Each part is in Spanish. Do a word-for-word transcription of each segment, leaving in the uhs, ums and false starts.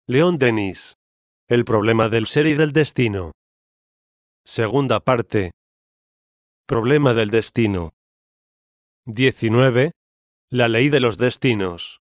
León Denis. El problema del ser y del destino. Segunda parte. Problema del destino. diecinueve. La ley de los destinos.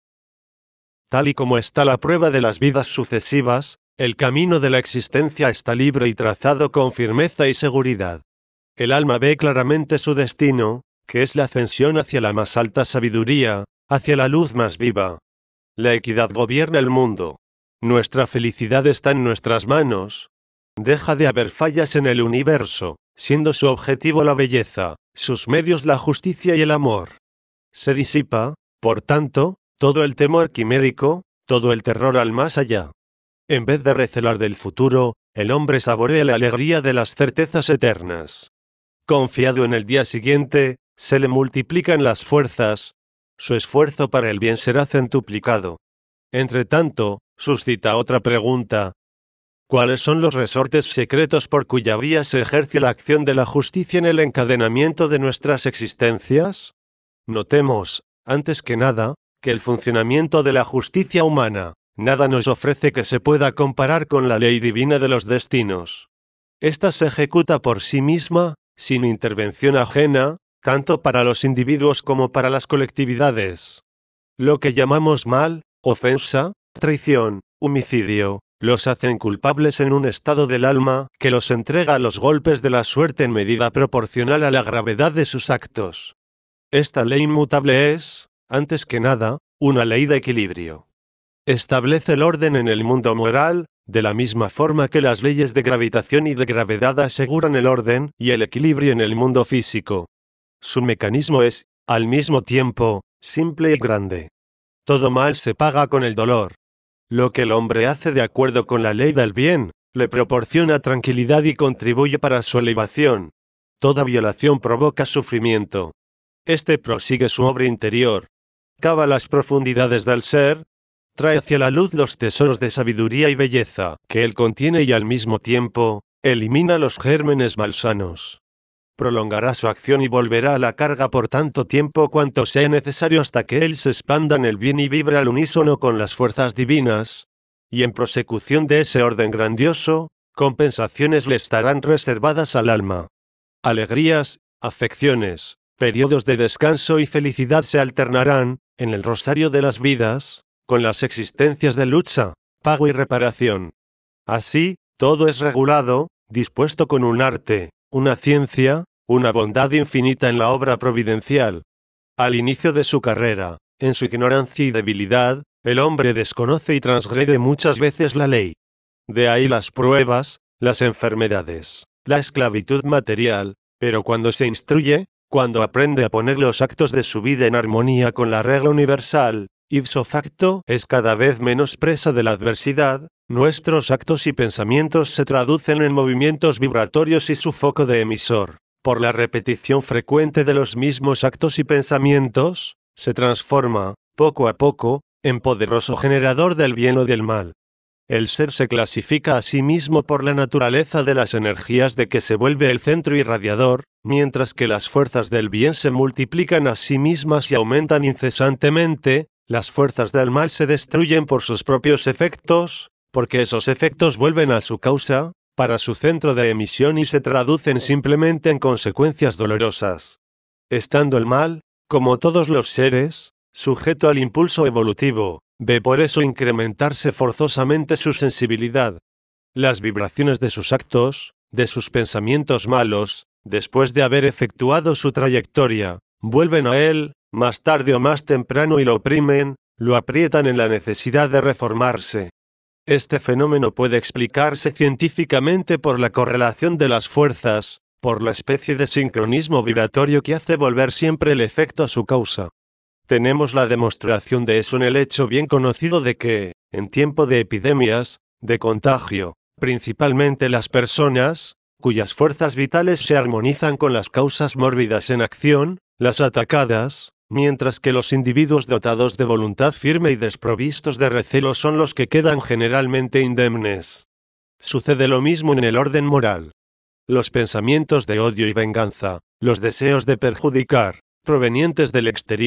Tal y como está la prueba de las vidas sucesivas, el camino de la existencia está libre y trazado con firmeza y seguridad. El alma ve claramente su destino, que es la ascensión hacia la más alta sabiduría, hacia la luz más viva. La equidad gobierna el mundo. Nuestra felicidad está en nuestras manos. Deja de haber fallas en el universo, siendo su objetivo la belleza, sus medios la justicia y el amor. Se disipa, por tanto, todo el temor quimérico, todo el terror al más allá. En vez de recelar del futuro, el hombre saborea la alegría de las certezas eternas. Confiado en el día siguiente, se le multiplican las fuerzas. Su esfuerzo para el bien será centuplicado. Entretanto, suscita otra pregunta. ¿Cuáles son los resortes secretos por cuya vía se ejerce la acción de la justicia en el encadenamiento de nuestras existencias? Notemos, antes que nada, que el funcionamiento de la justicia humana, nada nos ofrece que se pueda comparar con la ley divina de los destinos. Esta se ejecuta por sí misma, sin intervención ajena, tanto para los individuos como para las colectividades. Lo que llamamos mal, ofensa, traición, homicidio, los hacen culpables en un estado del alma que los entrega a los golpes de la suerte en medida proporcional a la gravedad de sus actos. Esta ley inmutable es, antes que nada, una ley de equilibrio. Establece el orden en el mundo moral, de la misma forma que las leyes de gravitación y de gravedad aseguran el orden y el equilibrio en el mundo físico. Su mecanismo es, al mismo tiempo, simple y grande. Todo mal se paga con el dolor. Lo que el hombre hace de acuerdo con la ley del bien, le proporciona tranquilidad y contribuye para su elevación. Toda violación provoca sufrimiento. Este prosigue su obra interior. Cava las profundidades del ser, trae hacia la luz los tesoros de sabiduría y belleza que él contiene y al mismo tiempo, elimina los gérmenes malsanos. Prolongará su acción y volverá a la carga por tanto tiempo cuanto sea necesario hasta que él se expanda en el bien y vibre al unísono con las fuerzas divinas, y en prosecución de ese orden grandioso, compensaciones le estarán reservadas al alma. Alegrías, afecciones, periodos de descanso y felicidad se alternarán, en el rosario de las vidas, con las existencias de lucha, pago y reparación. Así, todo es regulado, dispuesto con un arte, una ciencia, una bondad infinita en la obra providencial. Al inicio de su carrera, en su ignorancia y debilidad, el hombre desconoce y transgrede muchas veces la ley. De ahí las pruebas, las enfermedades, la esclavitud material, pero cuando se instruye, cuando aprende a poner los actos de su vida en armonía con la regla universal, ipso facto es cada vez menos presa de la adversidad, nuestros actos y pensamientos se traducen en movimientos vibratorios y su foco de emisor, por la repetición frecuente de los mismos actos y pensamientos, se transforma, poco a poco, en poderoso generador del bien o del mal. El ser se clasifica a sí mismo por la naturaleza de las energías de que se vuelve el centro irradiador, mientras que las fuerzas del bien se multiplican a sí mismas y aumentan incesantemente. Las fuerzas del mal se destruyen por sus propios efectos, porque esos efectos vuelven a su causa, para su centro de emisión y se traducen simplemente en consecuencias dolorosas. Estando el mal, como todos los seres, sujeto al impulso evolutivo, ve por eso incrementarse forzosamente su sensibilidad. Las vibraciones de sus actos, de sus pensamientos malos, después de haber efectuado su trayectoria, vuelven a él, más tarde o más temprano y lo oprimen, lo aprietan en la necesidad de reformarse. Este fenómeno puede explicarse científicamente por la correlación de las fuerzas, por la especie de sincronismo vibratorio que hace volver siempre el efecto a su causa. Tenemos la demostración de eso en el hecho bien conocido de que, en tiempo de epidemias, de contagio, principalmente las personas, cuyas fuerzas vitales se armonizan con las causas mórbidas en acción, las atacadas, mientras que los individuos dotados de voluntad firme y desprovistos de recelo son los que quedan generalmente indemnes. Sucede lo mismo en el orden moral. Los pensamientos de odio y venganza, los deseos de perjudicar, provenientes del exterior,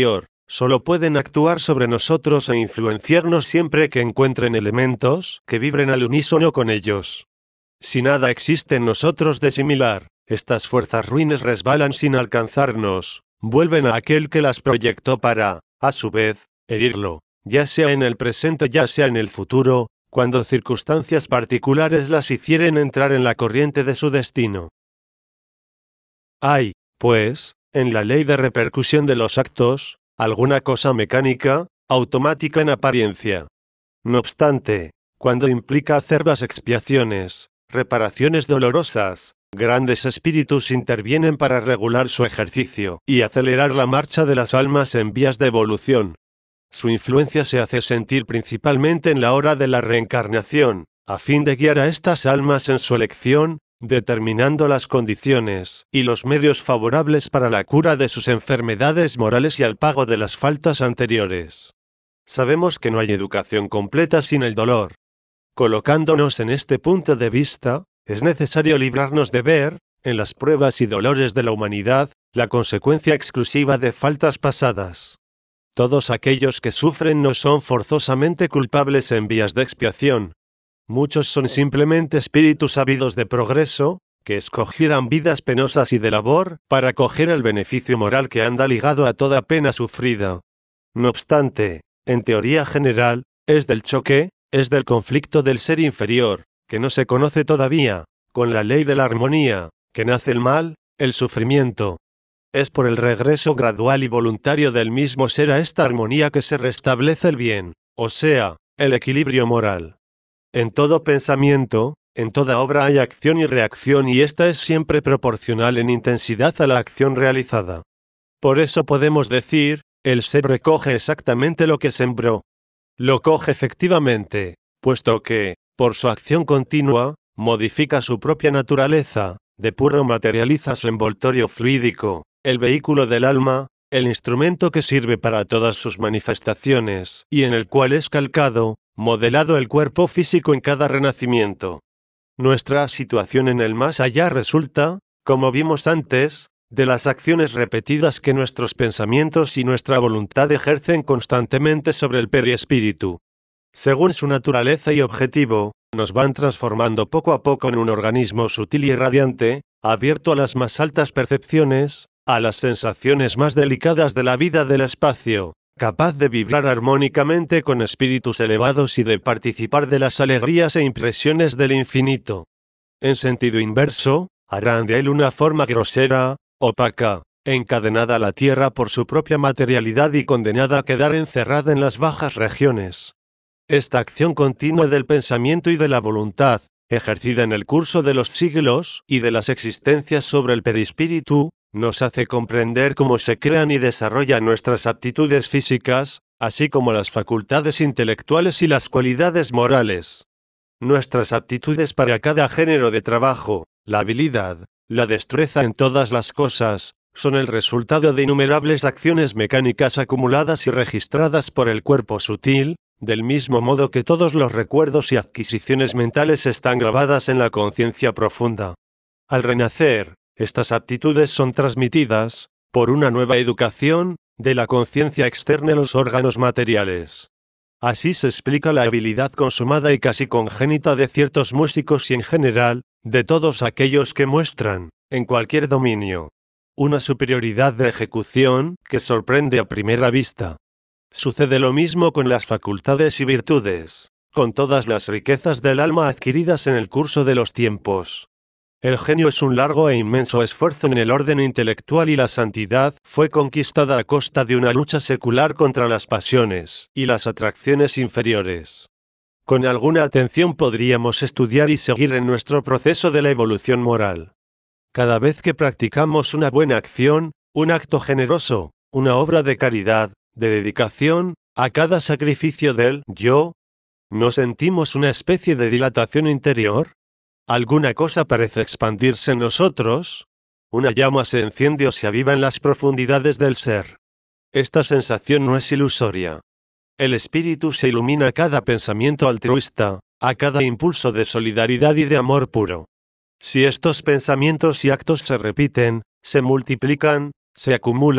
solo pueden actuar sobre nosotros e influenciarnos siempre que encuentren elementos que vibren al unísono con ellos. Si nada existe en nosotros de similar, estas fuerzas ruines resbalan sin alcanzarnos, vuelven a aquel que las proyectó para, a su vez, herirlo, ya sea en el presente ya sea en el futuro, cuando circunstancias particulares las hicieren entrar en la corriente de su destino. Hay, pues, en la ley de repercusión de los actos, alguna cosa mecánica, automática en apariencia. No obstante, cuando implica acerbas expiaciones, reparaciones dolorosas, grandes espíritus intervienen para regular su ejercicio y acelerar la marcha de las almas en vías de evolución. Su influencia se hace sentir principalmente en la hora de la reencarnación, a fin de guiar a estas almas en su elección, determinando las condiciones y los medios favorables para la cura de sus enfermedades morales y al pago de las faltas anteriores. Sabemos que no hay educación completa sin el dolor. Colocándonos en este punto de vista, es necesario librarnos de ver, en las pruebas y dolores de la humanidad, la consecuencia exclusiva de faltas pasadas. Todos aquellos que sufren no son forzosamente culpables en vías de expiación. Muchos son simplemente espíritus ávidos de progreso, que escogieran vidas penosas y de labor, para coger el beneficio moral que anda ligado a toda pena sufrida. No obstante, en teoría general, es del choque, es del conflicto del ser inferior, que no se conoce todavía, con la ley de la armonía, que nace el mal, el sufrimiento. Es por el regreso gradual y voluntario del mismo ser a esta armonía que se restablece el bien, o sea, el equilibrio moral. En todo pensamiento, en toda obra hay acción y reacción y esta es siempre proporcional en intensidad a la acción realizada. Por eso podemos decir, el ser recoge exactamente lo que sembró. Lo coge efectivamente, puesto que, por su acción continua, modifica su propia naturaleza, depura o materializa su envoltorio fluídico, el vehículo del alma, el instrumento que sirve para todas sus manifestaciones, y en el cual es calcado, modelado el cuerpo físico en cada renacimiento. Nuestra situación en el más allá resulta, como vimos antes, de las acciones repetidas que nuestros pensamientos y nuestra voluntad ejercen constantemente sobre el perispíritu. Según su naturaleza y objetivo, nos van transformando poco a poco en un organismo sutil y radiante, abierto a las más altas percepciones, a las sensaciones más delicadas de la vida del espacio, capaz de vibrar armónicamente con espíritus elevados y de participar de las alegrías e impresiones del infinito. En sentido inverso, harán de él una forma grosera, opaca, encadenada a la tierra por su propia materialidad y condenada a quedar encerrada en las bajas regiones. Esta acción continua del pensamiento y de la voluntad, ejercida en el curso de los siglos y de las existencias sobre el perispíritu, nos hace comprender cómo se crean y desarrollan nuestras aptitudes físicas, así como las facultades intelectuales y las cualidades morales. Nuestras aptitudes para cada género de trabajo, la habilidad, la destreza en todas las cosas, son el resultado de innumerables acciones mecánicas acumuladas y registradas por el cuerpo sutil, del mismo modo que todos los recuerdos y adquisiciones mentales están grabadas en la conciencia profunda. Al renacer, estas aptitudes son transmitidas, por una nueva educación, de la conciencia externa a los órganos materiales. Así se explica la habilidad consumada y casi congénita de ciertos músicos y en general, de todos aquellos que muestran, en cualquier dominio, una superioridad de ejecución que sorprende a primera vista. Sucede lo mismo con las facultades y virtudes, con todas las riquezas del alma adquiridas en el curso de los tiempos. El genio es un largo e inmenso esfuerzo en el orden intelectual y la santidad fue conquistada a costa de una lucha secular contra las pasiones y las atracciones inferiores. Con alguna atención podríamos estudiar y seguir en nuestro proceso de la evolución moral. Cada vez que practicamos una buena acción, un acto generoso, una obra de caridad, de dedicación, a cada sacrificio del yo, ¿no sentimos una especie de dilatación interior? ¿Alguna cosa parece expandirse en nosotros? Una llama se enciende o se aviva en las profundidades del ser. Esta sensación no es ilusoria. El espíritu se ilumina a cada pensamiento altruista, a cada impulso de solidaridad y de amor puro. Si estos pensamientos y actos se repiten, se multiplican, se acumulan,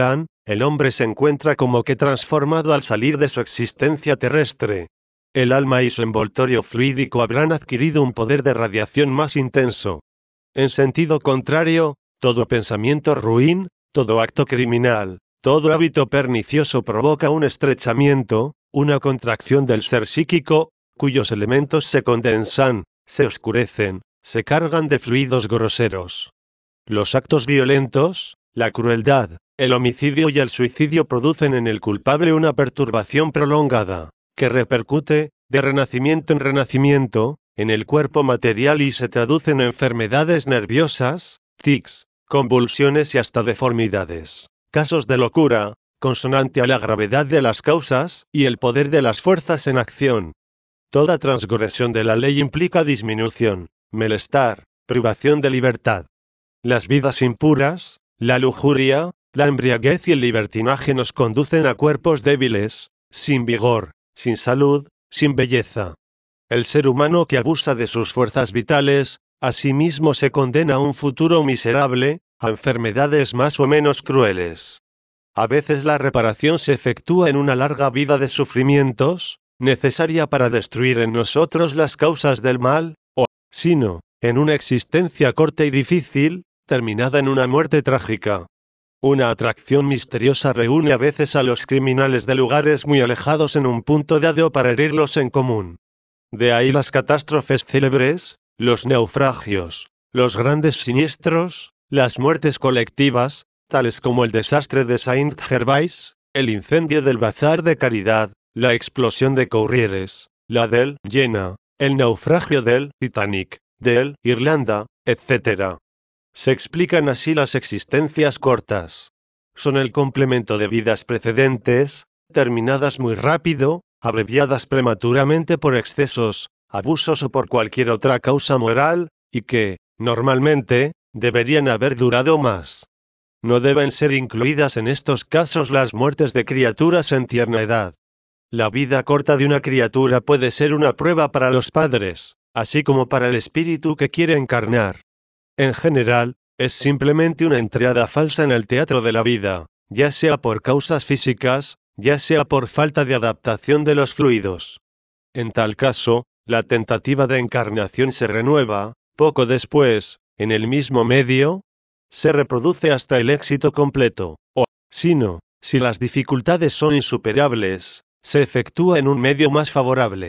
el hombre se encuentra como que transformado al salir de su existencia terrestre. El alma y su envoltorio fluídico habrán adquirido un poder de radiación más intenso. En sentido contrario, todo pensamiento ruin, todo acto criminal, todo hábito pernicioso provoca un estrechamiento, una contracción del ser psíquico, cuyos elementos se condensan, se oscurecen, se cargan de fluidos groseros. Los actos violentos, la crueldad, el homicidio y el suicidio producen en el culpable una perturbación prolongada, que repercute, de renacimiento en renacimiento, en el cuerpo material y se traduce en enfermedades nerviosas, tics, convulsiones y hasta deformidades, casos de locura, consonante a la gravedad de las causas y el poder de las fuerzas en acción. Toda transgresión de la ley implica disminución, malestar, privación de libertad. Las vidas impuras, la lujuria, la embriaguez y el libertinaje nos conducen a cuerpos débiles, sin vigor, sin salud, sin belleza. El ser humano que abusa de sus fuerzas vitales, asimismo se condena a un futuro miserable, a enfermedades más o menos crueles. A veces la reparación se efectúa en una larga vida de sufrimientos, necesaria para destruir en nosotros las causas del mal, o, si no, en una existencia corta y difícil, terminada en una muerte trágica. Una atracción misteriosa reúne a veces a los criminales de lugares muy alejados en un punto dado para herirlos en común. De ahí las catástrofes célebres, los naufragios, los grandes siniestros, las muertes colectivas, tales como el desastre de Saint-Gervais, el incendio del Bazar de Caridad, la explosión de Courrieres, la del Jena, el naufragio del Titanic, del Irlanda, etcétera. Se explican así las existencias cortas. Son el complemento de vidas precedentes, terminadas muy rápido, abreviadas prematuramente por excesos, abusos o por cualquier otra causa moral, y que, normalmente, deberían haber durado más. No deben ser incluidas en estos casos las muertes de criaturas en tierna edad. La vida corta de una criatura puede ser una prueba para los padres, así como para el espíritu que quiere encarnar. En general, es simplemente una entrada falsa en el teatro de la vida, ya sea por causas físicas, ya sea por falta de adaptación de los fluidos. En tal caso, la tentativa de encarnación se renueva, poco después, en el mismo medio, se reproduce hasta el éxito completo, o, si no, si las dificultades son insuperables, se efectúa en un medio más favorable.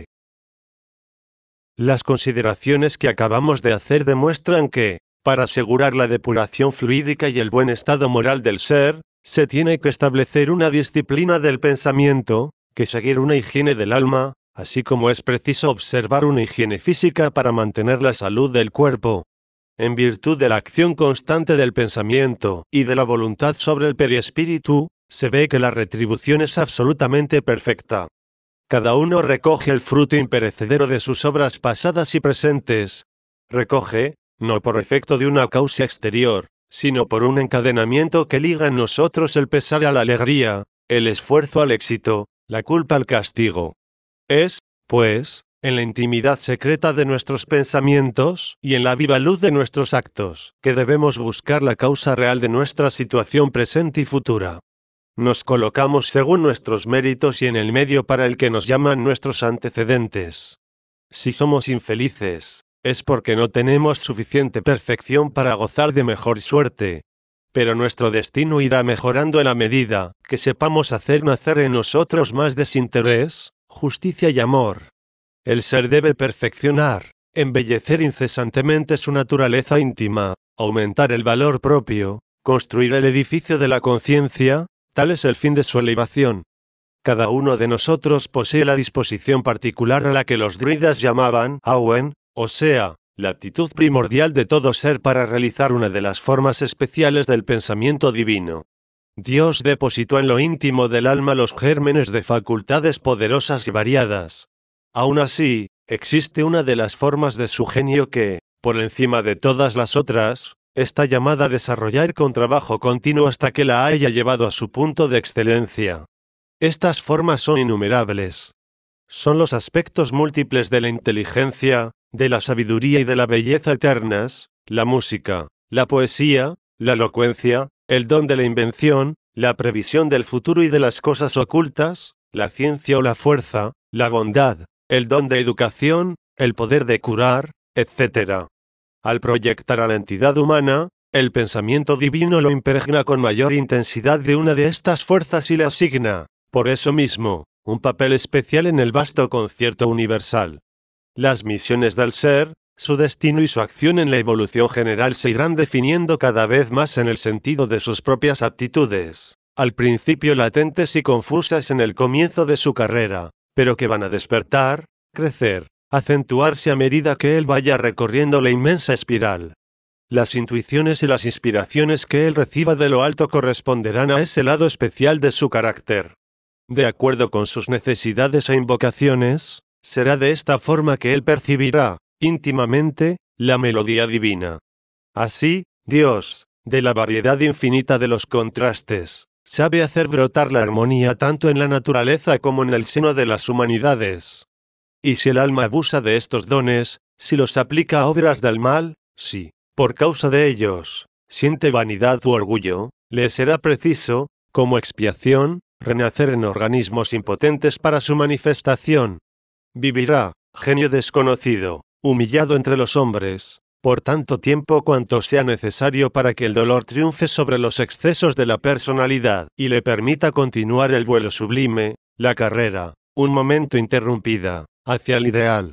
Las consideraciones que acabamos de hacer demuestran que, para asegurar la depuración fluídica y el buen estado moral del ser, se tiene que establecer una disciplina del pensamiento, que seguir una higiene del alma, así como es preciso observar una higiene física para mantener la salud del cuerpo. En virtud de la acción constante del pensamiento y de la voluntad sobre el perispíritu, se ve que la retribución es absolutamente perfecta. Cada uno recoge el fruto imperecedero de sus obras pasadas y presentes. Recoge, no por efecto de una causa exterior, sino por un encadenamiento que liga en nosotros el pesar a la alegría, el esfuerzo al éxito, la culpa al castigo. Es, pues, en la intimidad secreta de nuestros pensamientos y en la viva luz de nuestros actos, que debemos buscar la causa real de nuestra situación presente y futura. Nos colocamos según nuestros méritos y en el medio para el que nos llaman nuestros antecedentes. Si somos infelices, es porque no tenemos suficiente perfección para gozar de mejor suerte. Pero nuestro destino irá mejorando en la medida que sepamos hacer nacer en nosotros más desinterés, justicia y amor. El ser debe perfeccionar, embellecer incesantemente su naturaleza íntima, aumentar el valor propio, construir el edificio de la conciencia, tal es el fin de su elevación. Cada uno de nosotros posee la disposición particular a la que los druidas llamaban Awen, o sea, la aptitud primordial de todo ser para realizar una de las formas especiales del pensamiento divino. Dios depositó en lo íntimo del alma los gérmenes de facultades poderosas y variadas. Aún así, existe una de las formas de su genio que, por encima de todas las otras, está llamada a desarrollar con trabajo continuo hasta que la haya llevado a su punto de excelencia. Estas formas son innumerables. Son los aspectos múltiples de la inteligencia, de la sabiduría y de la belleza eternas, la música, la poesía, la elocuencia, el don de la invención, la previsión del futuro y de las cosas ocultas, la ciencia o la fuerza, la bondad, el don de educación, el poder de curar, etcétera. Al proyectar a la entidad humana, el pensamiento divino lo impregna con mayor intensidad de una de estas fuerzas y le asigna, por eso mismo, un papel especial en el vasto concierto universal. Las misiones del ser, su destino y su acción en la evolución general se irán definiendo cada vez más en el sentido de sus propias aptitudes, al principio latentes y confusas en el comienzo de su carrera, pero que van a despertar, crecer, acentuarse a medida que él vaya recorriendo la inmensa espiral. Las intuiciones y las inspiraciones que él reciba de lo alto corresponderán a ese lado especial de su carácter. De acuerdo con sus necesidades e invocaciones, será de esta forma que él percibirá, íntimamente, la melodía divina. Así, Dios, de la variedad infinita de los contrastes, sabe hacer brotar la armonía tanto en la naturaleza como en el seno de las humanidades. Y si el alma abusa de estos dones, si los aplica a obras del mal, si, por causa de ellos, siente vanidad u orgullo, le será preciso, como expiación, renacer en organismos impotentes para su manifestación. Vivirá, genio desconocido, humillado entre los hombres, por tanto tiempo cuanto sea necesario para que el dolor triunfe sobre los excesos de la personalidad y le permita continuar el vuelo sublime, la carrera, un momento interrumpida, hacia el ideal.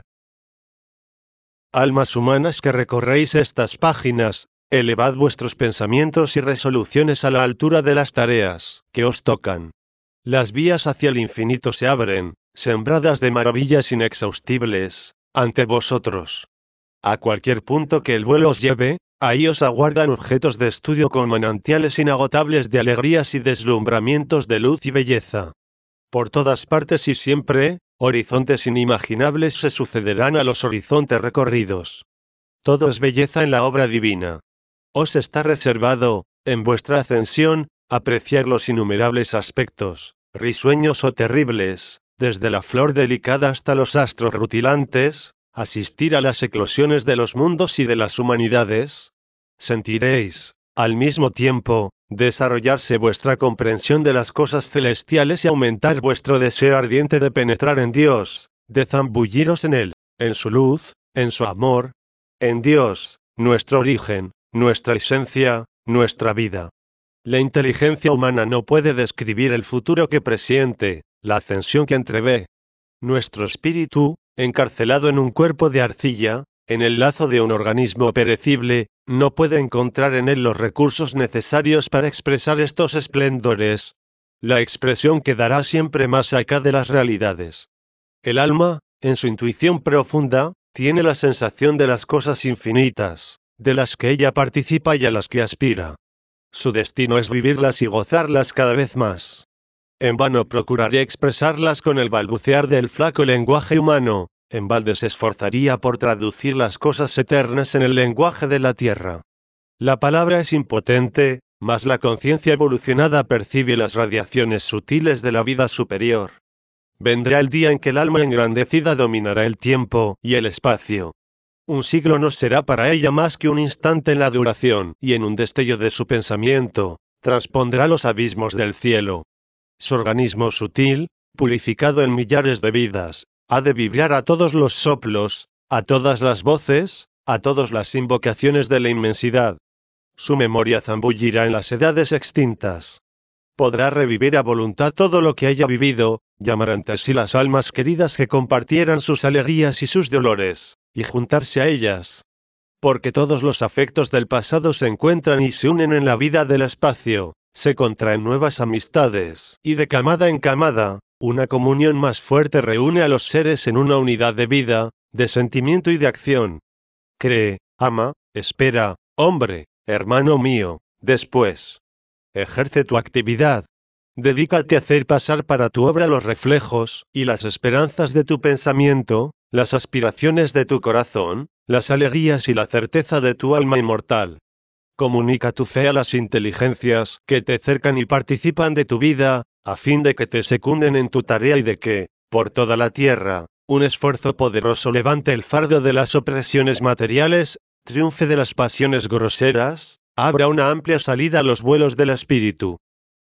Almas humanas que recorréis estas páginas, elevad vuestros pensamientos y resoluciones a la altura de las tareas que os tocan. Las vías hacia el infinito se abren, sembradas de maravillas inexhaustibles, ante vosotros. A cualquier punto que el vuelo os lleve, ahí os aguardan objetos de estudio con manantiales inagotables de alegrías y deslumbramientos de luz y belleza. Por todas partes y siempre, horizontes inimaginables se sucederán a los horizontes recorridos. Todo es belleza en la obra divina. Os está reservado, en vuestra ascensión, apreciar los innumerables aspectos, risueños o terribles, desde la flor delicada hasta los astros rutilantes, asistir a las eclosiones de los mundos y de las humanidades. Sentiréis, al mismo tiempo, desarrollarse vuestra comprensión de las cosas celestiales y aumentar vuestro deseo ardiente de penetrar en Dios, de zambulliros en Él, en su luz, en su amor, en Dios, nuestro origen, nuestra esencia, nuestra vida. La inteligencia humana no puede describir el futuro que presiente, la ascensión que entrevé. Nuestro espíritu, encarcelado en un cuerpo de arcilla, en el lazo de un organismo perecible, no puede encontrar en él los recursos necesarios para expresar estos esplendores. La expresión quedará siempre más acá de las realidades. El alma, en su intuición profunda, tiene la sensación de las cosas infinitas, de las que ella participa y a las que aspira. Su destino es vivirlas y gozarlas cada vez más. En vano procuraría expresarlas con el balbucear del flaco lenguaje humano, en balde se esforzaría por traducir las cosas eternas en el lenguaje de la tierra. La palabra es impotente, mas la conciencia evolucionada percibe las radiaciones sutiles de la vida superior. Vendrá el día en que el alma engrandecida dominará el tiempo y el espacio. Un siglo no será para ella más que un instante en la duración, y en un destello de su pensamiento, transpondrá los abismos del cielo. Su organismo sutil, purificado en millares de vidas, ha de vibrar a todos los soplos, a todas las voces, a todas las invocaciones de la inmensidad. Su memoria zambullirá en las edades extintas. Podrá revivir a voluntad todo lo que haya vivido, llamar ante sí las almas queridas que compartieran sus alegrías y sus dolores, y juntarse a ellas. Porque todos los afectos del pasado se encuentran y se unen en la vida del espacio, se contraen nuevas amistades, y de camada en camada, una comunión más fuerte reúne a los seres en una unidad de vida, de sentimiento y de acción. Cree, ama, espera, hombre, hermano mío, después. Ejerce tu actividad. Dedícate a hacer pasar para tu obra los reflejos y las esperanzas de tu pensamiento, las aspiraciones de tu corazón, las alegrías y la certeza de tu alma inmortal. Comunica tu fe a las inteligencias que te cercan y participan de tu vida, a fin de que te secunden en tu tarea y de que, por toda la tierra, un esfuerzo poderoso levante el fardo de las opresiones materiales, triunfe de las pasiones groseras, abra una amplia salida a los vuelos del espíritu.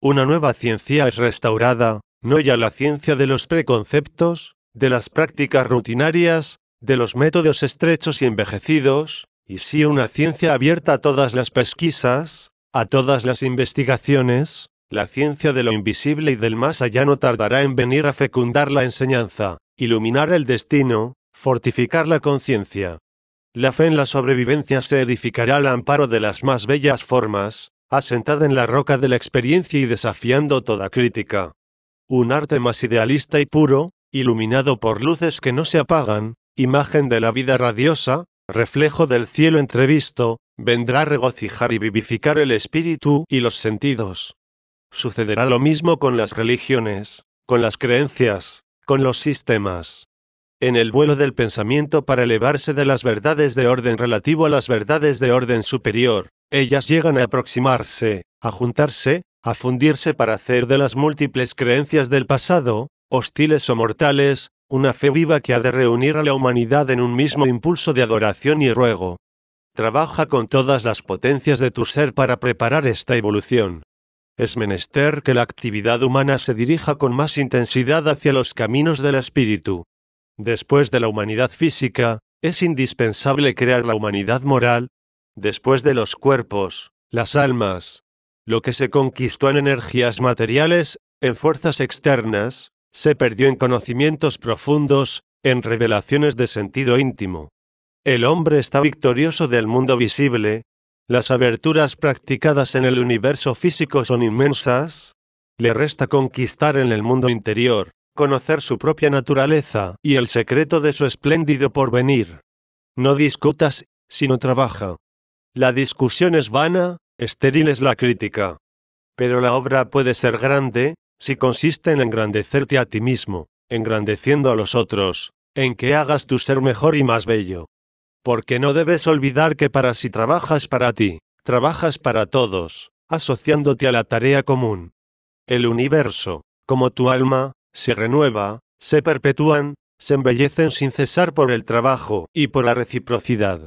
Una nueva ciencia es restaurada, no ya la ciencia de los preconceptos, de las prácticas rutinarias, de los métodos estrechos y envejecidos, y sí una ciencia abierta a todas las pesquisas, a todas las investigaciones. La ciencia de lo invisible y del más allá no tardará en venir a fecundar la enseñanza, iluminar el destino, fortificar la conciencia. La fe en la sobrevivencia se edificará al amparo de las más bellas formas, asentada en la roca de la experiencia y desafiando toda crítica. Un arte más idealista y puro, iluminado por luces que no se apagan, imagen de la vida radiosa, reflejo del cielo entrevisto, vendrá a regocijar y vivificar el espíritu y los sentidos. Sucederá lo mismo con las religiones, con las creencias, con los sistemas. En el vuelo del pensamiento para elevarse de las verdades de orden relativo a las verdades de orden superior, ellas llegan a aproximarse, a juntarse, a fundirse para hacer de las múltiples creencias del pasado, hostiles o mortales, una fe viva que ha de reunir a la humanidad en un mismo impulso de adoración y ruego. Trabaja con todas las potencias de tu ser para preparar esta evolución. Es menester que la actividad humana se dirija con más intensidad hacia los caminos del espíritu. Después de la humanidad física, es indispensable crear la humanidad moral. Después de los cuerpos, las almas. Lo que se conquistó en energías materiales, en fuerzas externas, se perdió en conocimientos profundos, en revelaciones de sentido íntimo. El hombre está victorioso del mundo visible. Las aberturas practicadas en el universo físico son inmensas. Le resta conquistar en el mundo interior, conocer su propia naturaleza y el secreto de su espléndido porvenir. No discutas, sino trabaja. La discusión es vana, estéril es la crítica. Pero la obra puede ser grande, si consiste en engrandecerte a ti mismo, engrandeciendo a los otros, en que hagas tu ser mejor y más bello. Porque no debes olvidar que para si trabajas para ti, trabajas para todos, asociándote a la tarea común. El universo, como tu alma, se renueva, se perpetúan, se embellecen sin cesar por el trabajo y por la reciprocidad.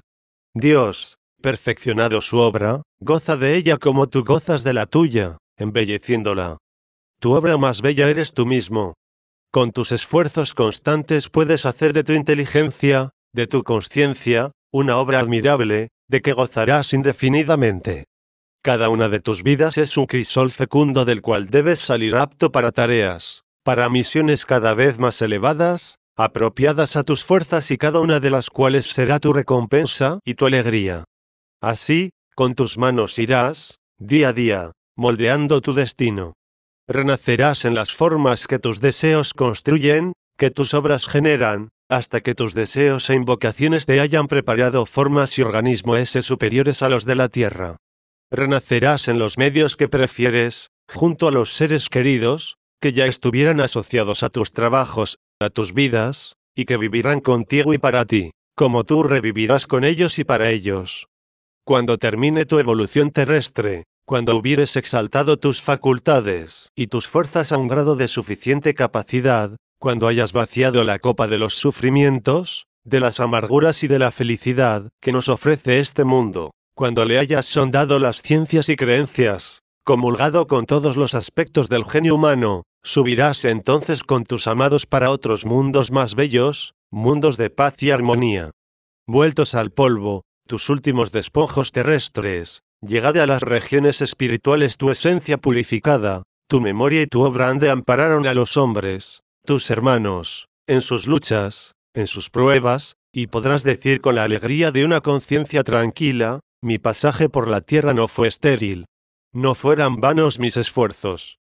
Dios, perfeccionado su obra, goza de ella como tú gozas de la tuya, embelleciéndola. Tu obra más bella eres tú mismo. Con tus esfuerzos constantes puedes hacer de tu inteligencia, de tu consciencia, una obra admirable, de que gozarás indefinidamente. Cada una de tus vidas es un crisol fecundo del cual debes salir apto para tareas, para misiones cada vez más elevadas, apropiadas a tus fuerzas y cada una de las cuales será tu recompensa y tu alegría. Así, con tus manos irás, día a día, moldeando tu destino. Renacerás en las formas que tus deseos construyen, que tus obras generan, hasta que tus deseos e invocaciones te hayan preparado formas y organismos superiores a los de la tierra. Renacerás en los medios que prefieres, junto a los seres queridos, que ya estuvieran asociados a tus trabajos, a tus vidas, y que vivirán contigo y para ti, como tú revivirás con ellos y para ellos. Cuando termine tu evolución terrestre, cuando hubieres exaltado tus facultades y tus fuerzas a un grado de suficiente capacidad, cuando hayas vaciado la copa de los sufrimientos, de las amarguras y de la felicidad que nos ofrece este mundo, cuando le hayas sondado las ciencias y creencias, comulgado con todos los aspectos del genio humano, subirás entonces con tus amados para otros mundos más bellos, mundos de paz y armonía. Vueltos al polvo, tus últimos despojos terrestres, llegada a las regiones espirituales tu esencia purificada, tu memoria y tu obra han de ampararon a los hombres, tus hermanos, en sus luchas, en sus pruebas, y podrás decir con la alegría de una conciencia tranquila, mi pasaje por la tierra no fue estéril. No fueran vanos mis esfuerzos.